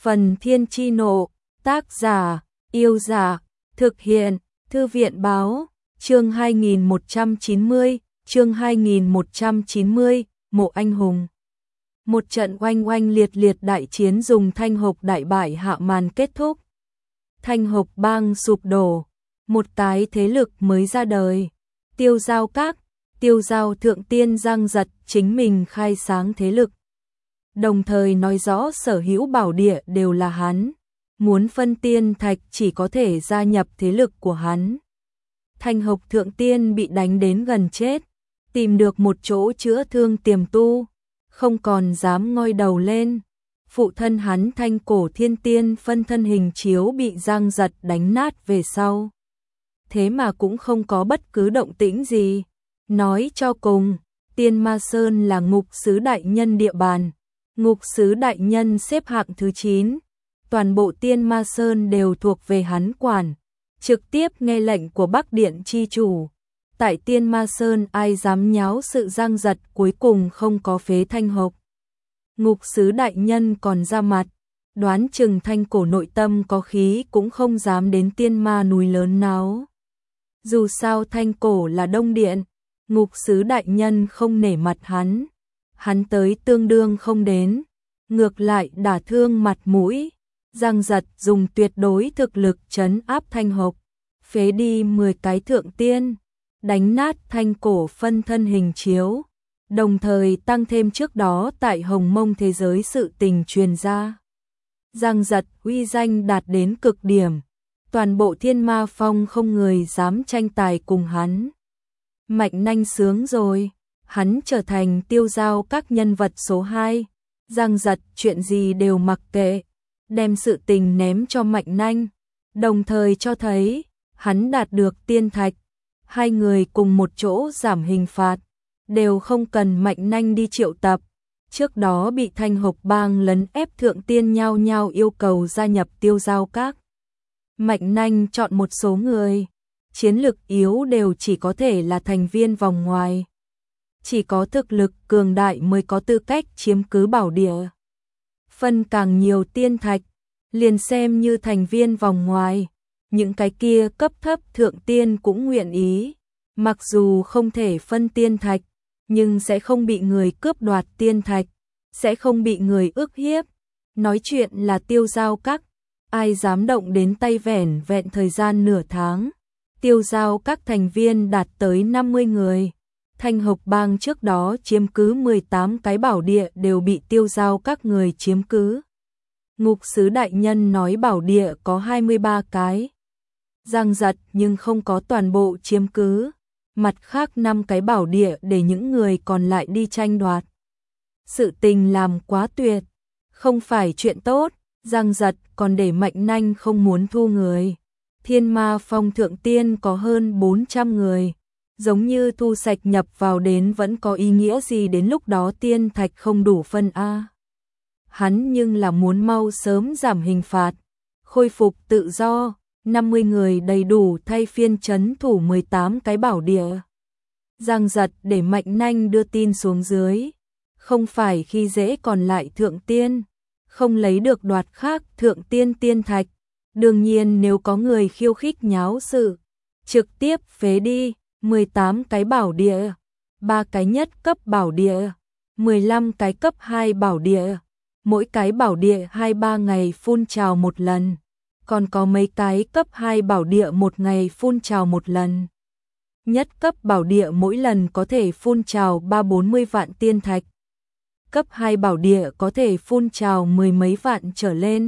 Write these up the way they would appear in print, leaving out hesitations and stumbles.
Phần Thiên Chi Nộ, tác giả, Yêu Giả, thực hiện, Thư viện Báo, chương 2190, Mộ Anh Hùng. Một trận oanh oanh liệt liệt đại chiến dùng Thanh Hộc đại bại hạ màn kết thúc. Thanh Hộc bang sụp đổ, một cái thế lực mới ra đời. Tiêu Giao Các, Tiêu Giao Thượng Tiên Giang Giật chính mình khai sáng thế lực. Đồng thời nói rõ sở hữu bảo địa đều là hắn, muốn phân tiên thạch chỉ có thể gia nhập thế lực của hắn. Thanh Hộc Thượng Tiên bị đánh đến gần chết, tìm được một chỗ chữa thương tiềm tu, không còn dám ngoi đầu lên. Phụ thân hắn Thanh Cổ Thiên Tiên phân thân hình chiếu bị Giang Giật đánh nát về sau. Thế mà cũng không có bất cứ động tĩnh gì. Nói cho cùng, Tiên Ma Sơn là ngục sứ đại nhân địa bàn. Ngục sứ đại nhân xếp hạng thứ 9. Toàn bộ Tiên Ma Sơn đều thuộc về hắn quản. Trực tiếp nghe lệnh của Bắc Điện chi chủ. Tại Tiên Ma Sơn ai dám nháo sự Giang Giật cuối cùng không có phế Thanh Hộc. Ngục sứ đại nhân còn ra mặt, đoán chừng Thanh Cổ nội tâm có khí cũng không dám đến Tiên Ma núi lớn náo. Dù sao Thanh Cổ là Đông Điện, ngục sứ đại nhân không nể mặt hắn. Hắn tới tương đương không đến, ngược lại đả thương mặt mũi. Giang Giật dùng tuyệt đối thực lực trấn áp Thanh Hộc, phế đi 10 cái thượng tiên, đánh nát Thanh Cổ phân thân hình chiếu, đồng thời tăng thêm trước đó tại Hồng Mông thế giới sự tình truyền ra. Giang Giật uy danh đạt đến cực điểm, toàn bộ Thiên Ma Phong không người dám tranh tài cùng hắn. Mạnh Nanh sướng rồi, hắn trở thành Tiêu Giao Các nhân vật số 2. Giang Giật chuyện gì đều mặc kệ, đem sự tình ném cho Mạnh Nanh, đồng thời cho thấy hắn đạt được tiên thạch. Hai người cùng một chỗ giảm hình phạt, đều không cần Mạnh Nanh đi triệu tập. Trước đó bị Thanh Hộc bang lấn ép thượng tiên nhao nhao yêu cầu gia nhập Tiêu Giao Các. Mạnh Nanh chọn một số người, chiến lực yếu đều chỉ có thể là thành viên vòng ngoài. Chỉ có thực lực cường đại mới có tư cách chiếm cứ bảo địa. Phân càng nhiều tiên thạch, liền xem như thành viên vòng ngoài. Những cái kia cấp thấp thượng tiên cũng nguyện ý. Mặc dù không thể phân tiên thạch, nhưng sẽ không bị người cướp đoạt tiên thạch, sẽ không bị người ức hiếp. Nói chuyện là Tiêu Giao Các, ai dám động đến tay vẻn vẹn thời gian nửa tháng. Tiêu Giao Các thành viên đạt tới 50 người. Thanh Hộc bang trước đó chiếm cứ 18 cái bảo địa đều bị Tiêu Giao Các người chiếm cứ. Ngục sứ đại nhân nói bảo địa có 23 cái. Giang Giật nhưng không có toàn bộ chiếm cứ. Mặt khác 5 cái bảo địa để những người còn lại đi tranh đoạt. Sự tình làm quá tuyệt, không phải chuyện tốt. Giang Giật còn để Mạnh Nanh không muốn thu người. Thiên Ma Phong thượng tiên có hơn 400 người. Giống như thu sạch nhập vào đến vẫn có ý nghĩa gì, đến lúc đó tiên thạch không đủ phân a. Hắn nhưng là muốn mau sớm giảm hình phạt, khôi phục tự do. 50 người đầy đủ thay phiên trấn thủ 18 cái bảo địa. Giang Giật để Mạnh Nanh đưa tin xuống dưới, không phải khi dễ còn lại thượng tiên, không lấy được đoạt khác thượng tiên tiên thạch. Đương nhiên nếu có người khiêu khích nháo sự, trực tiếp phế đi. 18 cái bảo địa, 3 cái nhất cấp bảo địa, 15 cái cấp 2 bảo địa, mỗi cái bảo địa 2-3 ngày phun trào một lần, còn có mấy cái cấp 2 bảo địa một ngày phun trào một lần. Nhất cấp bảo địa mỗi lần có thể phun trào 30-40 vạn tiên thạch. Cấp 2 bảo địa có thể phun trào 10 mấy vạn trở lên.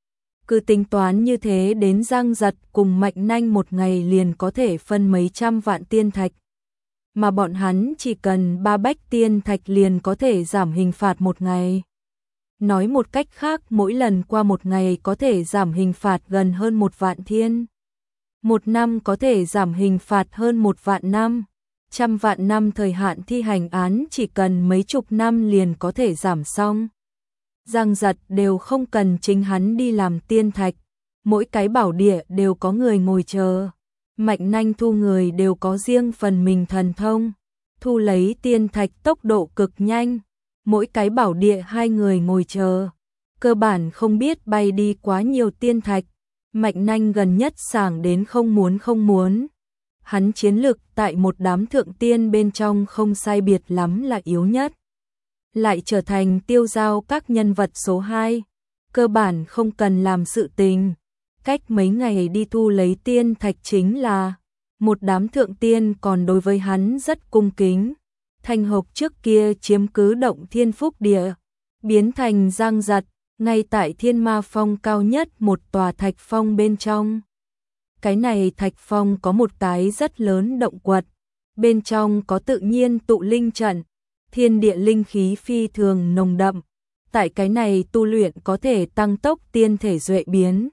Cứ tính toán như thế đến Giang Giật cùng Mạnh Nanh một ngày liền có thể phân mấy trăm vạn tiên thạch. Mà bọn hắn chỉ cần 3 bách tiên thạch liền có thể giảm hình phạt một ngày. Nói một cách khác, mỗi lần qua một ngày có thể giảm hình phạt gần hơn 1 vạn thiên. Một năm có thể giảm hình phạt hơn 1 vạn năm. 100 vạn năm thời hạn thi hành án chỉ cần mấy chục năm liền có thể giảm xong. Giang Giật đều không cần chính hắn đi làm tiên thạch, mỗi cái bảo địa đều có người ngồi chờ. Mạnh Nanh thu người đều có riêng phần mình thần thông, thu lấy tiên thạch tốc độ cực nhanh, mỗi cái bảo địa 2 người ngồi chờ. cơ bản không biết bay đi quá nhiều tiên thạch, Mạnh Nanh gần nhất sảng đến không muốn. Hắn chiến lực tại một đám thượng tiên bên trong không sai biệt lắm là yếu nhất. Lại trở thành tiêu giao các nhân vật số 2, cơ bản không cần làm sự tình. Cách mấy ngày đi thu lấy tiên thạch chính là một đám thượng tiên còn đối với hắn rất cung kính. Thanh Hộc trước kia chiếm cứ động Thiên Phúc Địa, biến thành Giang Giật, ngay tại Thiên Ma Phong cao nhất một tòa thạch phong bên trong. Cái này thạch phong có một cái rất lớn động quật, bên trong có tự nhiên tụ linh trận, thiên địa linh khí phi thường nồng đậm. Tại cái này tu luyện có thể tăng tốc tiên thể duệ biến.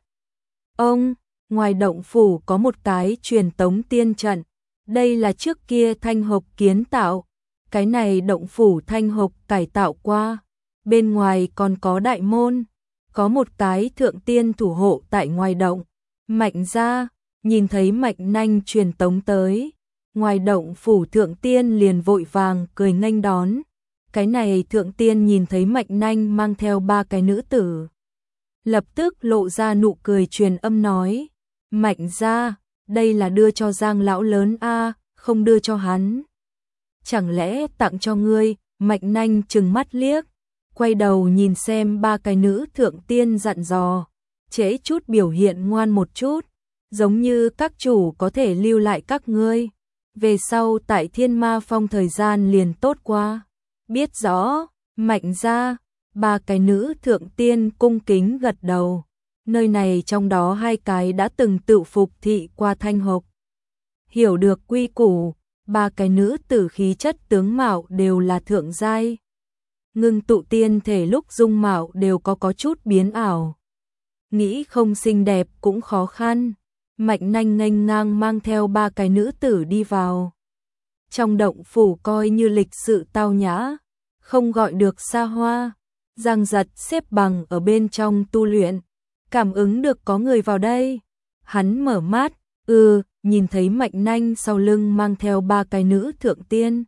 Ngoài động phủ có một cái truyền tống tiên trận, đây là trước kia Thanh Hộc kiến tạo. Cái này động phủ Thanh Hộc cải tạo qua, bên ngoài còn có đại môn, có một cái thượng tiên thủ hộ tại ngoài động. Mạnh ra, nhìn thấy Mạnh Nanh truyền tống tới, ngoài động phủ thượng tiên liền vội vàng cười nghênh đón. Cái này thượng tiên nhìn thấy Mạnh Nanh mang theo 3 cái nữ tử, lập tức lộ ra nụ cười truyền âm nói: Mạnh ra, đây là đưa cho Giang lão lớn a, không đưa cho hắn. Chẳng lẽ tặng cho ngươi? Mạnh Nanh trừng mắt liếc, quay đầu nhìn xem 3 cái nữ thượng tiên dặn dò, trễ chút biểu hiện ngoan một chút, giống như các chủ có thể lưu lại các ngươi. Về sau tại Thiên Ma Phong thời gian liền tốt qua. Biết rõ, Mạnh ra, 3 cái nữ thượng tiên cung kính gật đầu. Nơi này trong đó 2 cái đã từng tự phục thị qua Thanh Hộc, hiểu được quy củ. 3 cái nữ tử khí chất tướng mạo đều là thượng giai. Ngưng tụ tiên thể lúc dung mạo đều có chút biến ảo. Nghĩ không xinh đẹp cũng khó khăn. Mạnh Nanh nghênh ngang mang theo 3 cái nữ tử đi vào. Trong động phủ coi như lịch sự tao nhã, không gọi được xa hoa. Giang Giật xếp bằng ở bên trong tu luyện, cảm ứng được có người vào đây. Hắn mở mắt, nhìn thấy Mạnh Nanh sau lưng mang theo 3 cái nữ thượng tiên.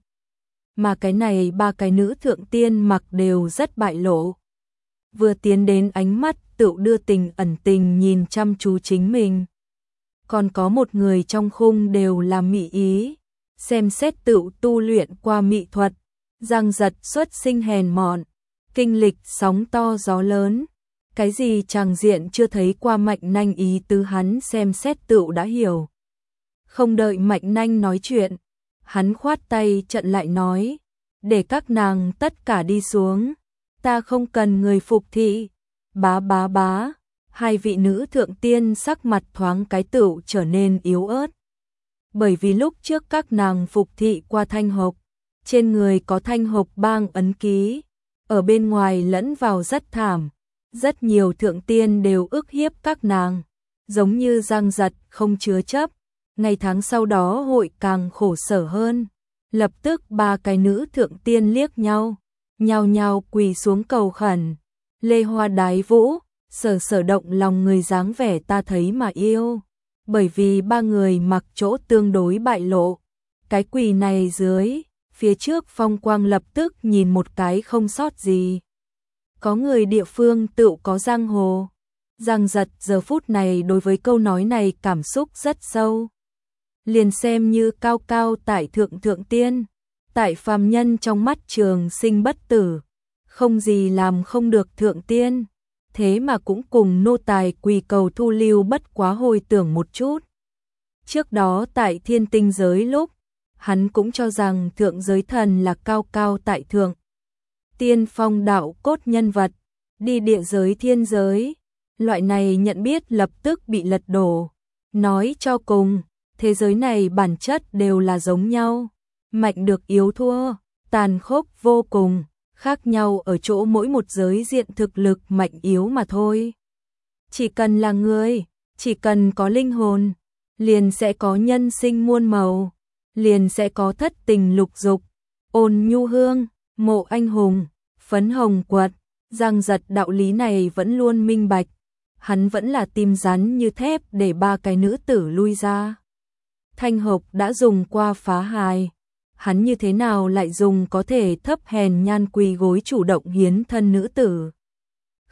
Mà cái này 3 cái nữ thượng tiên mặc đều rất bại lộ. Vừa tiến đến ánh mắt tựu đưa tình ẩn tình nhìn chăm chú chính mình. Còn có một người trong khung đều là mị ý, xem xét tựu tu luyện qua mị thuật. Giang Giật xuất sinh hèn mọn, kinh lịch sóng to gió lớn. Cái gì tràng diện chưa thấy qua Mạnh Nanh ý tứ hắn xem xét tựu đã hiểu. Không đợi Mạnh Nanh nói chuyện, hắn khoát tay chặn lại nói: để các nàng tất cả đi xuống, ta không cần người phục thị. Bá. 2 vị nữ thượng tiên sắc mặt thoáng cái tựu trở nên yếu ớt. Bởi vì lúc trước các nàng phục thị qua Thanh Hộc, trên người có Thanh Hộc bang ấn ký, ở bên ngoài lẫn vào rất thảm. Rất nhiều thượng tiên đều ức hiếp các nàng, giống như Giang Giật không chứa chấp. Ngày tháng sau đó hội càng khổ sở hơn. Lập tức 3 cái nữ thượng tiên liếc nhau, nhao nhao quỳ xuống cầu khẩn. Lê hoa đái vũ, sở động lòng người dáng vẻ ta thấy mà yêu. Bởi vì 3 người mặc chỗ tương đối bại lộ, cái quỳ này dưới, phía trước phong quang lập tức nhìn một cái không sót gì. Có người địa phương tựu có giang hồ. Giang Giật giờ phút này đối với câu nói này cảm xúc rất sâu. Liền xem như cao cao tại thượng tiên, tại phàm nhân trong mắt trường sinh bất tử, không gì làm không được thượng tiên, thế mà cũng cùng nô tài quỳ cầu thu lưu bất quá hồi tưởng một chút. Trước đó tại thiên tinh giới lúc, hắn cũng cho rằng thượng giới thần là cao cao tại thượng. Tiên phong đạo cốt nhân vật, đi địa giới thiên giới, loại này nhận biết lập tức bị lật đổ. Nói cho cùng, thế giới này bản chất đều là giống nhau, mạnh được yếu thua, tàn khốc vô cùng, khác nhau ở chỗ mỗi một giới diện thực lực mạnh yếu mà thôi. Chỉ cần là người, chỉ cần có linh hồn, liền sẽ có nhân sinh muôn màu, liền sẽ có thất tình lục dục, ôn nhu hương, mộ anh hùng, phấn hồng quật. Giang Giật đạo lý này vẫn luôn minh bạch, hắn vẫn là tim rắn như thép để 3 cái nữ tử lui ra. Thanh Hộc đã dùng qua phá hài, hắn như thế nào lại dùng có thể thấp hèn nhan quỳ gối chủ động hiến thân nữ tử.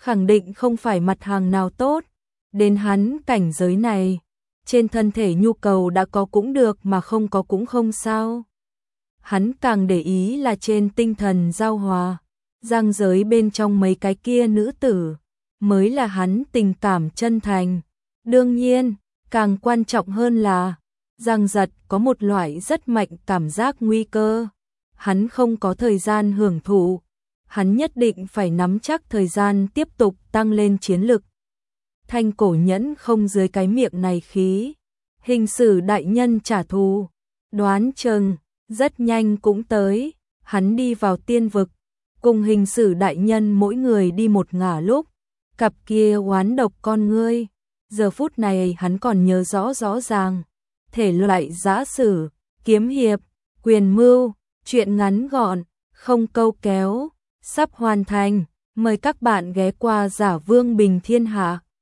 khẳng định không phải mặt hàng nào tốt, đến hắn cảnh giới này, trên thân thể nhu cầu đã có cũng được mà không có cũng không sao. Hắn càng để ý là trên tinh thần giao hòa, ranh giới bên trong mấy cái kia nữ tử, mới là hắn tình cảm chân thành. Đương nhiên, càng quan trọng hơn là, Giang Giật có một loại rất mạnh cảm giác nguy cơ. Hắn không có thời gian hưởng thụ, hắn nhất định phải nắm chắc thời gian tiếp tục tăng lên chiến lực. Thanh Cổ Nhẫn không dưới cái miệng này khí. Hình sử đại nhân trả thù, đoán chừng rất nhanh cũng tới. Hắn đi vào tiên vực, cùng hình sử đại nhân mỗi người đi một ngả lúc, cặp kia oán độc con ngươi, giờ phút này hắn còn nhớ rõ rõ ràng. Thể loại giã sử, kiếm hiệp, quyền mưu, truyện ngắn gọn, không câu kéo, sắp hoàn thành. Mời các bạn ghé qua Giả Vương Bình Thiên Hạ.